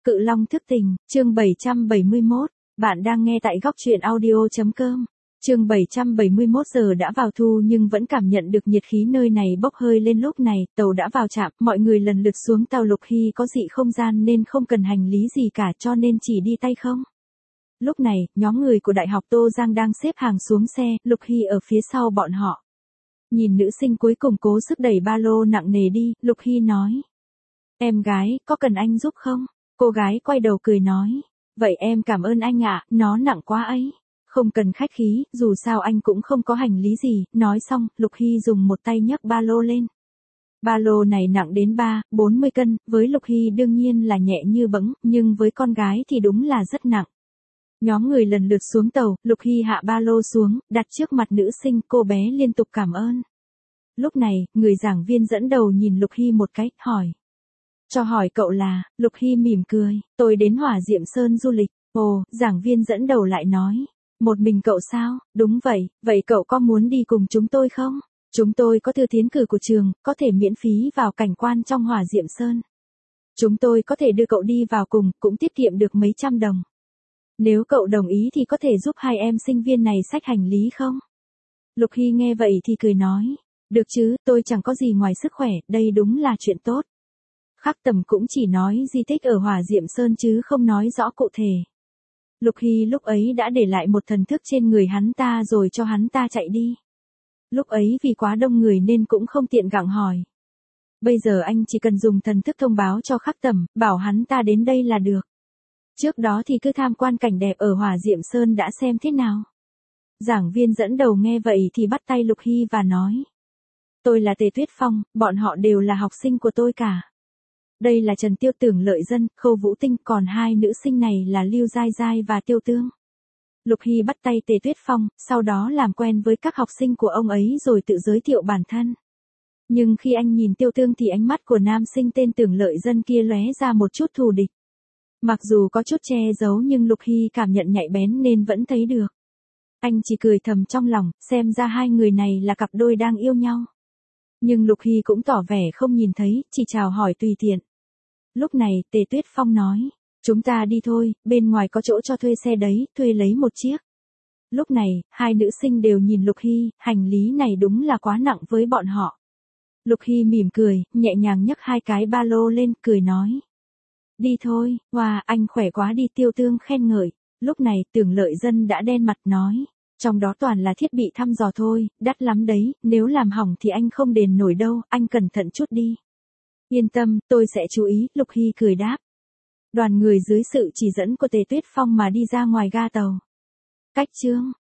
Cự Long thức tình, chương 771, bạn đang nghe tại góc truyện audio.com. Chương 771 giờ đã vào thu nhưng vẫn cảm nhận được nhiệt khí nơi này bốc hơi lên. Lúc này, tàu đã vào trạm, mọi người lần lượt xuống tàu. Lục Hy có dị không gian nên không cần hành lý gì cả cho nên chỉ đi tay không. Lúc này, nhóm người của Đại học Tô Giang đang xếp hàng xuống xe, Lục Hy ở phía sau bọn họ. Nhìn nữ sinh cuối cùng cố sức đẩy ba lô nặng nề đi, Lục Hy nói. Em gái, có cần anh giúp không? Cô gái quay đầu cười nói. Vậy em cảm ơn anh ạ, nó nặng quá ấy. Không cần khách khí, dù sao anh cũng không có hành lý gì. Nói xong, Lục Hy dùng một tay nhấc ba lô lên. Ba lô này nặng đến 40 cân, với Lục Hy đương nhiên là nhẹ như bẫng, nhưng với con gái thì đúng là rất nặng. Nhóm người lần lượt xuống tàu, Lục Hy hạ ba lô xuống, đặt trước mặt nữ sinh, cô bé liên tục cảm ơn. Lúc này, người giảng viên dẫn đầu nhìn Lục Hy một cái, hỏi. Cho hỏi cậu là, Lục Hy mỉm cười, tôi đến Hỏa Diệm Sơn du lịch. Ồ, giảng viên dẫn đầu lại nói. Một mình cậu sao? Đúng vậy, vậy cậu có muốn đi cùng chúng tôi không? Chúng tôi có thư tiến cử của trường, có thể miễn phí vào cảnh quan trong Hỏa Diệm Sơn. Chúng tôi có thể đưa cậu đi vào cùng, cũng tiết kiệm được mấy trăm đồng. Nếu cậu đồng ý thì có thể giúp hai em sinh viên này xách hành lý không? Lục Hy nghe vậy thì cười nói. Được chứ, tôi chẳng có gì ngoài sức khỏe, đây đúng là chuyện tốt. Khắc Tầm cũng chỉ nói di tích ở Hỏa Diệm Sơn chứ không nói rõ cụ thể. Lục Hy lúc ấy đã để lại một thần thức trên người hắn ta rồi cho hắn ta chạy đi. Lúc ấy vì quá đông người nên cũng không tiện gặng hỏi. Bây giờ anh chỉ cần dùng thần thức thông báo cho Khắc Tầm, bảo hắn ta đến đây là được. Trước đó thì cứ tham quan cảnh đẹp ở Hỏa Diệm Sơn đã xem thế nào. Giảng viên dẫn đầu nghe vậy thì bắt tay Lục Hy và nói. Tôi là Tề Tuyết Phong, bọn họ đều là học sinh của tôi cả. Đây là Trần Tiêu Tưởng Lợi Dân, Khâu Vũ Tinh, còn hai nữ sinh này là Lưu Giai Giai và Tiêu Tương. Lục Hy bắt tay Tề Tuyết Phong, sau đó làm quen với các học sinh của ông ấy rồi tự giới thiệu bản thân. Nhưng khi anh nhìn Tiêu Tương thì ánh mắt của nam sinh tên Tưởng Lợi Dân kia lóe ra một chút thù địch. Mặc dù có chút che giấu nhưng Lục Hy cảm nhận nhạy bén nên vẫn thấy được. Anh chỉ cười thầm trong lòng, xem ra hai người này là cặp đôi đang yêu nhau. Nhưng Lục Hy cũng tỏ vẻ không nhìn thấy, chỉ chào hỏi tùy tiện. Lúc này, Tề Tuyết Phong nói, chúng ta đi thôi, bên ngoài có chỗ cho thuê xe đấy, thuê lấy một chiếc. Lúc này, hai nữ sinh đều nhìn Lục Hy, hành lý này đúng là quá nặng với bọn họ. Lục Hy mỉm cười, nhẹ nhàng nhấc hai cái ba lô lên, cười nói. Đi thôi, wow, anh khỏe quá đi. Tiêu Tương khen ngợi. Lúc này, Tưởng Lợi Dân đã đen mặt nói. Trong đó toàn là thiết bị thăm dò thôi, đắt lắm đấy, nếu làm hỏng thì anh không đền nổi đâu, anh cẩn thận chút đi. Yên tâm, tôi sẽ chú ý, Lục Hy cười đáp. Đoàn người dưới sự chỉ dẫn của Tề Tuyết Phong mà đi ra ngoài ga tàu. Cách chương